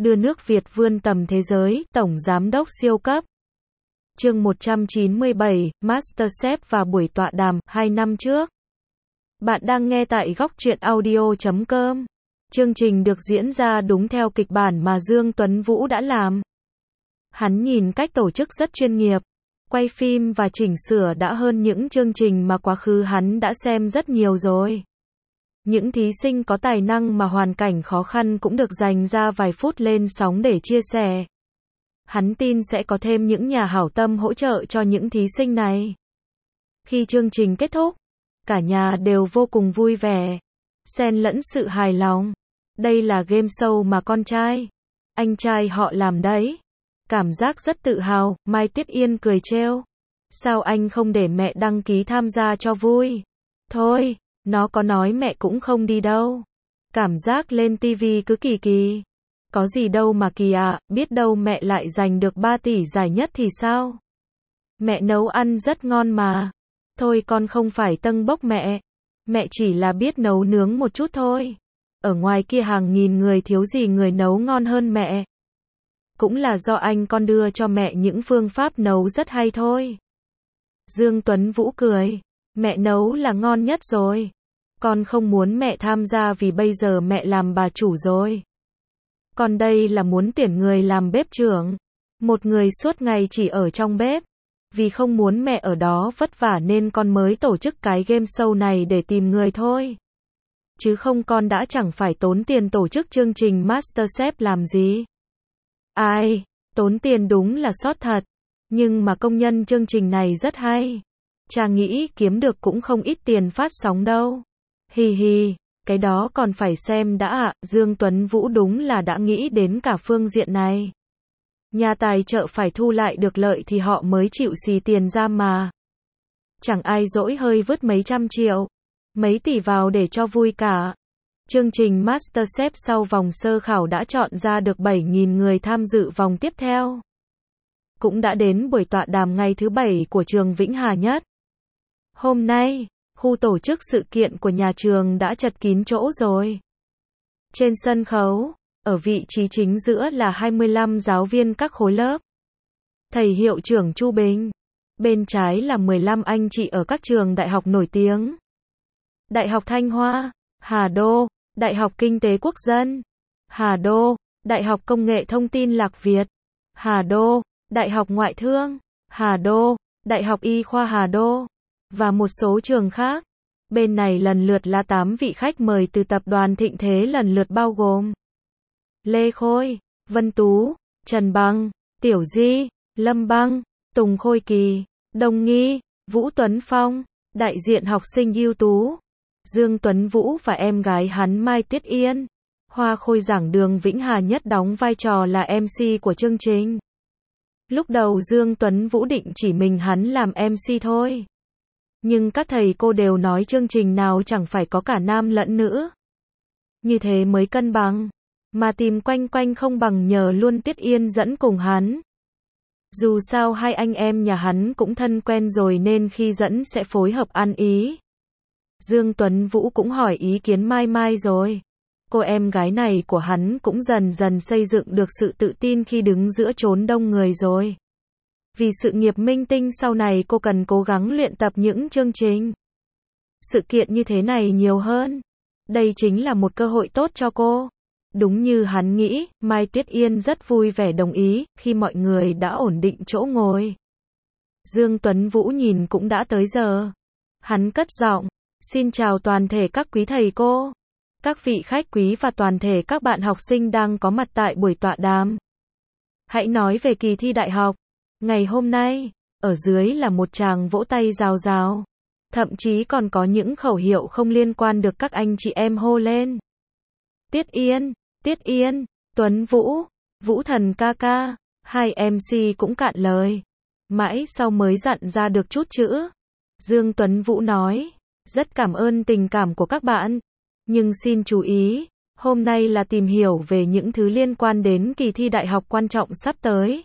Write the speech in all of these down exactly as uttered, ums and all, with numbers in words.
đưa nước Việt vươn tầm thế giới, tổng giám đốc siêu cấp. Chương một trăm chín mươi bảy, MasterChef và buổi tọa đàm, hai năm trước. Bạn đang nghe tại góc truyện audio chấm com. Chương trình được diễn ra đúng theo kịch bản mà Dương Tuấn Vũ đã làm. Hắn nhìn cách tổ chức rất chuyên nghiệp, quay phim và chỉnh sửa đã hơn những chương trình mà quá khứ hắn đã xem rất nhiều rồi. Những thí sinh có tài năng mà hoàn cảnh khó khăn cũng được dành ra vài phút lên sóng để chia sẻ. Hắn tin sẽ có thêm những nhà hảo tâm hỗ trợ cho những thí sinh này. Khi chương trình kết thúc, cả nhà đều vô cùng vui vẻ, xen lẫn sự hài lòng. Đây là game show mà con trai, anh trai họ làm đấy. Cảm giác rất tự hào, Mai Tuyết Yên cười trêu. Sao anh không để mẹ đăng ký tham gia cho vui? Thôi, nó có nói mẹ cũng không đi đâu. Cảm giác lên tivi cứ kỳ kỳ. Có gì đâu mà kỳ ạ, à, biết đâu mẹ lại giành được ba tỷ giải nhất thì sao? Mẹ nấu ăn rất ngon mà. Thôi con không phải tâng bốc mẹ. Mẹ chỉ là biết nấu nướng một chút thôi. Ở ngoài kia hàng nghìn người thiếu gì người nấu ngon hơn mẹ. Cũng là do anh con đưa cho mẹ những phương pháp nấu rất hay thôi. Dương Tuấn Vũ cười. Mẹ nấu là ngon nhất rồi. Con không muốn mẹ tham gia vì bây giờ mẹ làm bà chủ rồi. Còn đây là muốn tuyển người làm bếp trưởng. Một người suốt ngày chỉ ở trong bếp. Vì không muốn mẹ ở đó vất vả nên con mới tổ chức cái game show này để tìm người thôi. Chứ không con đã chẳng phải tốn tiền tổ chức chương trình MasterChef làm gì. Ai, tốn tiền đúng là sót thật. Nhưng mà công nhân chương trình này rất hay. Cha nghĩ kiếm được cũng không ít tiền phát sóng đâu. Hì hì, cái đó còn phải xem đã ạ. Dương Tuấn Vũ đúng là đã nghĩ đến cả phương diện này. Nhà tài trợ phải thu lại được lợi thì họ mới chịu xì tiền ra mà. Chẳng ai dỗi hơi vứt mấy trăm triệu, mấy tỷ vào để cho vui cả. Chương trình MasterChef sau vòng sơ khảo đã chọn ra được bảy nghìn người tham dự vòng tiếp theo. Cũng đã đến buổi tọa đàm ngày thứ bảy của trường Vĩnh Hà Nhất. Hôm nay, khu tổ chức sự kiện của nhà trường đã chật kín chỗ rồi. Trên sân khấu, ở vị trí chính giữa là hai mươi lăm giáo viên các khối lớp. Thầy hiệu trưởng Chu Bình. Bên trái là mười lăm anh chị ở các trường đại học nổi tiếng. Đại học Thanh Hoa, Hà Đô, Đại học Kinh tế Quốc dân, Hà Đô, Đại học Công nghệ Thông tin Lạc Việt, Hà Đô, Đại học Ngoại thương, Hà Đô, Đại học Y khoa Hà Đô, và một số trường khác. Bên này lần lượt là tám vị khách mời từ tập đoàn Thịnh Thế lần lượt bao gồm Lê Khôi, Vân Tú, Trần Bằng, Tiểu Di, Lâm Băng, Tùng Khôi Kỳ, Đồng Nghi, Vũ Tuấn Phong, đại diện học sinh ưu tú, Dương Tuấn Vũ và em gái hắn Mai Tuyết Yên. Hoa Khôi giảng đường Vĩnh Hà Nhất đóng vai trò là em xê của chương trình. Lúc đầu Dương Tuấn Vũ định chỉ mình hắn làm em xê thôi. Nhưng các thầy cô đều nói chương trình nào chẳng phải có cả nam lẫn nữ. Như thế mới cân bằng. Mà tìm quanh quanh không bằng nhờ luôn Tuyết Yên dẫn cùng hắn. Dù sao hai anh em nhà hắn cũng thân quen rồi nên khi dẫn sẽ phối hợp ăn ý. Dương Tuấn Vũ cũng hỏi ý kiến Mai Mai rồi. Cô em gái này của hắn cũng dần dần xây dựng được sự tự tin khi đứng giữa chốn đông người rồi. Vì sự nghiệp minh tinh sau này cô cần cố gắng luyện tập những chương trình, sự kiện như thế này nhiều hơn. Đây chính là một cơ hội tốt cho cô. Đúng như hắn nghĩ, Mai Tuyết Yên rất vui vẻ đồng ý, khi mọi người đã ổn định chỗ ngồi. Dương Tuấn Vũ nhìn cũng đã tới giờ. Hắn cất giọng, xin chào toàn thể các quý thầy cô, các vị khách quý và toàn thể các bạn học sinh đang có mặt tại buổi tọa đàm. Hãy nói về kỳ thi đại học ngày hôm nay. Ở dưới là một tràng vỗ tay rào rào. Thậm chí còn có những khẩu hiệu không liên quan được các anh chị em hô lên. Tuyết Yên, Tuyết Yên, Tuấn Vũ, Vũ Thần ca ca. Hai em xê cũng cạn lời. Mãi sau mới dặn ra được chút chữ. Dương Tuấn Vũ nói, rất cảm ơn tình cảm của các bạn. Nhưng xin chú ý, hôm nay là tìm hiểu về những thứ liên quan đến kỳ thi đại học quan trọng sắp tới.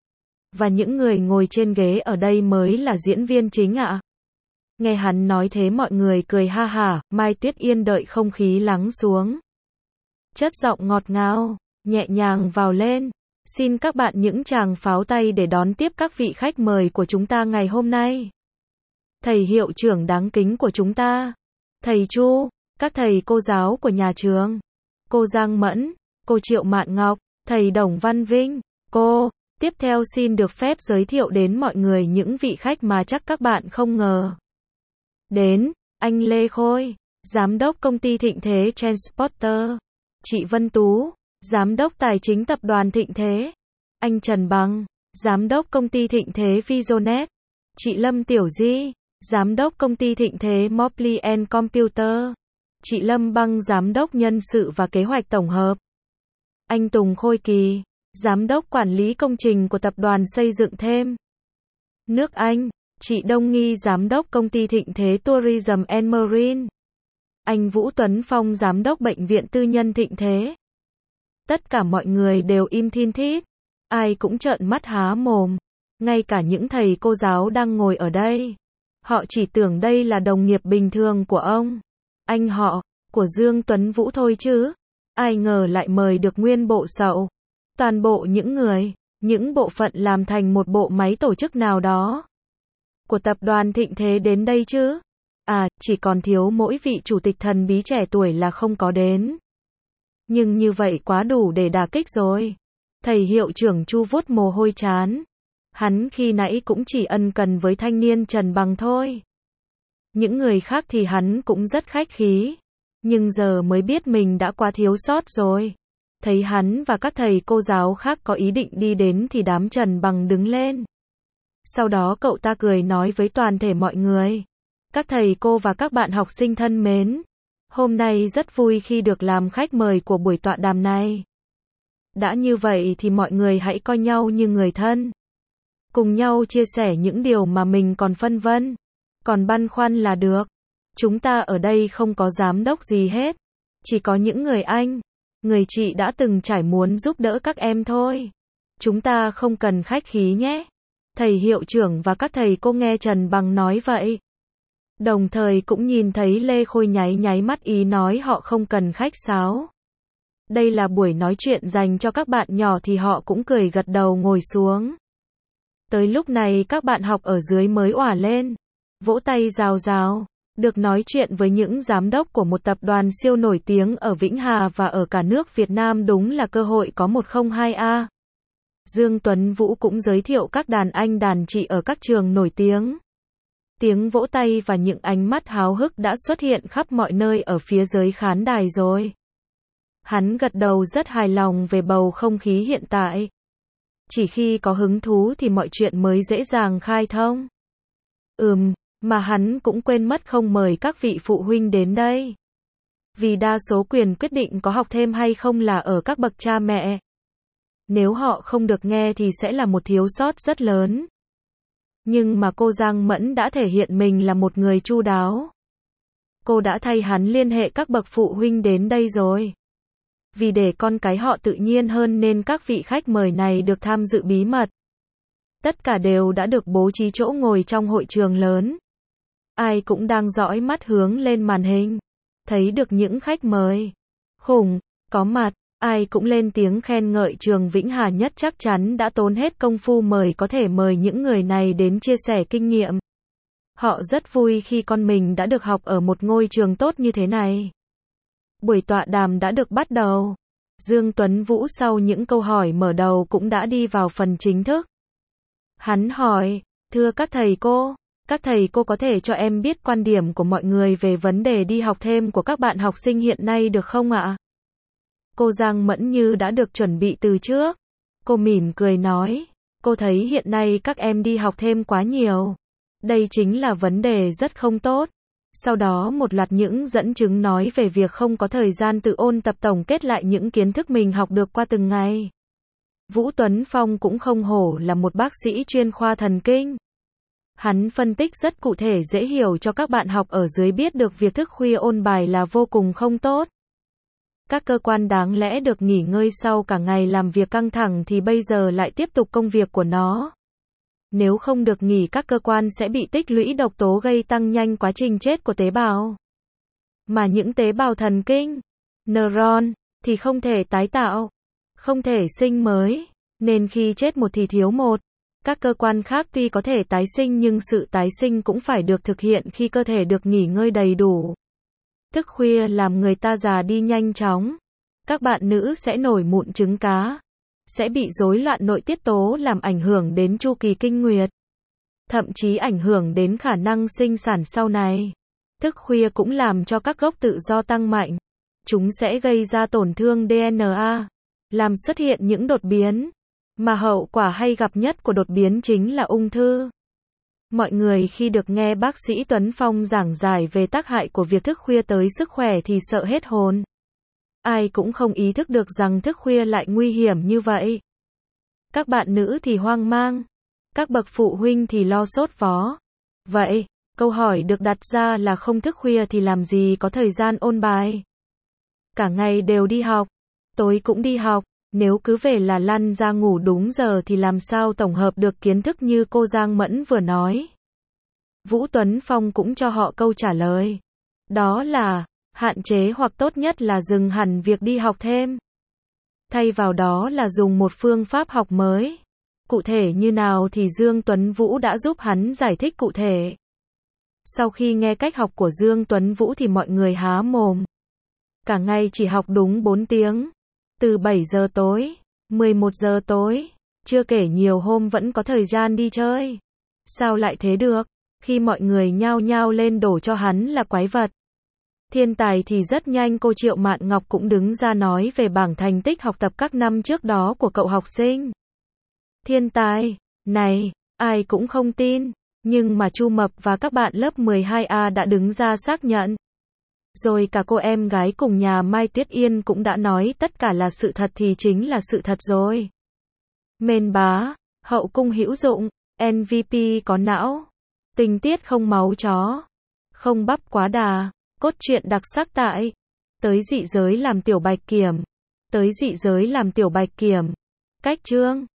Và những người ngồi trên ghế ở đây mới là diễn viên chính ạ. Nghe hắn nói thế mọi người cười ha hả, Mai Tuyết Yên đợi không khí lắng xuống. Chất giọng ngọt ngào, nhẹ nhàng vào lên. Xin các bạn những tràng pháo tay để đón tiếp các vị khách mời của chúng ta ngày hôm nay. Thầy hiệu trưởng đáng kính của chúng ta, thầy Chu, các thầy cô giáo của nhà trường, cô Giang Mẫn, cô Triệu Mạn Ngọc, thầy Đồng Văn Vinh, cô. Tiếp theo xin được phép giới thiệu đến mọi người những vị khách mà chắc các bạn không ngờ đến. Anh Lê Khôi, Giám đốc công ty Thịnh Thế Transporter. Chị Vân Tú, Giám đốc tài chính tập đoàn Thịnh Thế. Anh Trần Bằng, Giám đốc công ty Thịnh Thế Visionet. Chị Lâm Tiểu Di, Giám đốc công ty Thịnh Thế Mobley and Computer. Chị Lâm Băng, Giám đốc nhân sự và kế hoạch tổng hợp. Anh Tùng Khôi Kỳ, Giám đốc quản lý công trình của tập đoàn xây dựng thêm nước Anh. Chị Đông Nghi, Giám đốc công ty Thịnh Thế Tourism and Marine. Anh Vũ Tuấn Phong, Giám đốc bệnh viện tư nhân Thịnh Thế. Tất cả mọi người đều im thin thít, ai cũng trợn mắt há mồm, ngay cả những thầy cô giáo đang ngồi ở đây. Họ chỉ tưởng đây là đồng nghiệp bình thường của ông, anh họ, của Dương Tuấn Vũ thôi chứ. Ai ngờ lại mời được nguyên bộ sậu, toàn bộ những người, những bộ phận làm thành một bộ máy tổ chức nào đó của tập đoàn Thịnh Thế đến đây chứ. À, chỉ còn thiếu mỗi vị chủ tịch thần bí trẻ tuổi là không có đến. Nhưng như vậy quá đủ để đả kích rồi. Thầy hiệu trưởng Chu vuốt mồ hôi trán. Hắn khi nãy cũng chỉ ân cần với thanh niên Trần Bằng thôi. Những người khác thì hắn cũng rất khách khí. Nhưng giờ mới biết mình đã quá thiếu sót rồi. Thấy hắn và các thầy cô giáo khác có ý định đi đến thì đám Trần Bằng đứng lên. Sau đó cậu ta cười nói với toàn thể mọi người. Các thầy cô và các bạn học sinh thân mến. Hôm nay rất vui khi được làm khách mời của buổi tọa đàm này. Đã như vậy thì mọi người hãy coi nhau như người thân. Cùng nhau chia sẻ những điều mà mình còn phân vân, còn băn khoăn là được. Chúng ta ở đây không có giám đốc gì hết. Chỉ có những người anh, người chị đã từng trải muốn giúp đỡ các em thôi. Chúng ta không cần khách khí nhé. Thầy hiệu trưởng và các thầy cô nghe Trần Bằng nói vậy. Đồng thời cũng nhìn thấy Lê Khôi nháy nháy mắt ý nói họ không cần khách sáo. Đây là buổi nói chuyện dành cho các bạn nhỏ thì họ cũng cười gật đầu ngồi xuống. Tới lúc này các bạn học ở dưới mới òa lên, vỗ tay rào rào. Được nói chuyện với những giám đốc của một tập đoàn siêu nổi tiếng ở Vĩnh Hà và ở cả nước Việt Nam đúng là cơ hội có một không hai a. Dương Tuấn Vũ cũng giới thiệu các đàn anh đàn chị ở các trường nổi tiếng. Tiếng vỗ tay và những ánh mắt háo hức đã xuất hiện khắp mọi nơi ở phía dưới khán đài rồi. Hắn gật đầu rất hài lòng về bầu không khí hiện tại. Chỉ khi có hứng thú thì mọi chuyện mới dễ dàng khai thông. Ừm, mà hắn cũng quên mất không mời các vị phụ huynh đến đây. Vì đa số quyền quyết định có học thêm hay không là ở các bậc cha mẹ. Nếu họ không được nghe thì sẽ là một thiếu sót rất lớn. Nhưng mà cô Giang Mẫn đã thể hiện mình là một người chu đáo. Cô đã thay hắn liên hệ các bậc phụ huynh đến đây rồi. Vì để con cái họ tự nhiên hơn nên các vị khách mời này được tham dự bí mật. Tất cả đều đã được bố trí chỗ ngồi trong hội trường lớn. Ai cũng đang dõi mắt hướng lên màn hình. Thấy được những khách mời khủng có mặt, ai cũng lên tiếng khen ngợi trường Vĩnh Hà nhất chắc chắn đã tốn hết công phu mời có thể mời những người này đến chia sẻ kinh nghiệm. Họ rất vui khi con mình đã được học ở một ngôi trường tốt như thế này. Buổi tọa đàm đã được bắt đầu. Dương Tuấn Vũ sau những câu hỏi mở đầu cũng đã đi vào phần chính thức. Hắn hỏi, thưa các thầy cô, các thầy cô có thể cho em biết quan điểm của mọi người về vấn đề đi học thêm của các bạn học sinh hiện nay được không ạ? Cô Giang Mẫn như đã được chuẩn bị từ trước. Cô mỉm cười nói, cô thấy hiện nay các em đi học thêm quá nhiều. Đây chính là vấn đề rất không tốt. Sau đó một loạt những dẫn chứng nói về việc không có thời gian tự ôn tập tổng kết lại những kiến thức mình học được qua từng ngày. Vũ Tuấn Phong cũng không hổ là một bác sĩ chuyên khoa thần kinh. Hắn phân tích rất cụ thể dễ hiểu cho các bạn học ở dưới biết được việc thức khuya ôn bài là vô cùng không tốt. Các cơ quan đáng lẽ được nghỉ ngơi sau cả ngày làm việc căng thẳng thì bây giờ lại tiếp tục công việc của nó. Nếu không được nghỉ các cơ quan sẽ bị tích lũy độc tố gây tăng nhanh quá trình chết của tế bào. Mà những tế bào thần kinh, neuron, thì không thể tái tạo. không thể sinh mới, nên khi chết một thì thiếu một. Các cơ quan khác tuy có thể tái sinh nhưng sự tái sinh cũng phải được thực hiện khi cơ thể được nghỉ ngơi đầy đủ. Thức khuya làm người ta già đi nhanh chóng. Các bạn nữ sẽ nổi mụn trứng cá, sẽ bị rối loạn nội tiết tố làm ảnh hưởng đến chu kỳ kinh nguyệt, thậm chí ảnh hưởng đến khả năng sinh sản sau này. Thức khuya cũng làm cho các gốc tự do tăng mạnh. Chúng sẽ gây ra tổn thương đê en a, làm xuất hiện những đột biến, mà hậu quả hay gặp nhất của đột biến chính là ung thư. Mọi người khi được nghe bác sĩ Tuấn Phong giảng giải về tác hại của việc thức khuya tới sức khỏe thì sợ hết hồn. Ai cũng không ý thức được rằng thức khuya lại nguy hiểm như vậy. Các bạn nữ thì hoang mang, các bậc phụ huynh thì lo sốt vó. Vậy, câu hỏi được đặt ra là không thức khuya thì làm gì có thời gian ôn bài? Cả ngày đều đi học, tối cũng đi học, nếu cứ về là lăn ra ngủ đúng giờ thì làm sao tổng hợp được kiến thức như cô Giang Mẫn vừa nói. Vũ Tuấn Phong cũng cho họ câu trả lời. Đó là, hạn chế hoặc tốt nhất là dừng hẳn việc đi học thêm. Thay vào đó là dùng một phương pháp học mới. Cụ thể như nào thì Dương Tuấn Vũ đã giúp hắn giải thích cụ thể. Sau khi nghe cách học của Dương Tuấn Vũ thì mọi người há mồm. Cả ngày chỉ học đúng bốn tiếng. Từ bảy giờ tối, mười một giờ tối, chưa kể nhiều hôm vẫn có thời gian đi chơi. Sao lại thế được? Khi mọi người nhao nhao lên đổ cho hắn là quái vật. Thiên tài thì rất nhanh cô Triệu Mạn Ngọc cũng đứng ra nói về bảng thành tích học tập các năm trước đó của cậu học sinh. Thiên tài, này, ai cũng không tin, nhưng mà Chu Mập và các bạn lớp mười hai A đã đứng ra xác nhận. Rồi cả cô em gái cùng nhà Mai Tuyết Yên cũng đã nói tất cả là sự thật thì chính là sự thật rồi. Mên bá, hậu cung hữu dụng, em vê pê có não, tình tiết không máu chó, không bắp quá đà, cốt truyện đặc sắc tại tới dị giới làm tiểu bạch kiểm, tới dị giới làm tiểu bạch kiểm, cách chương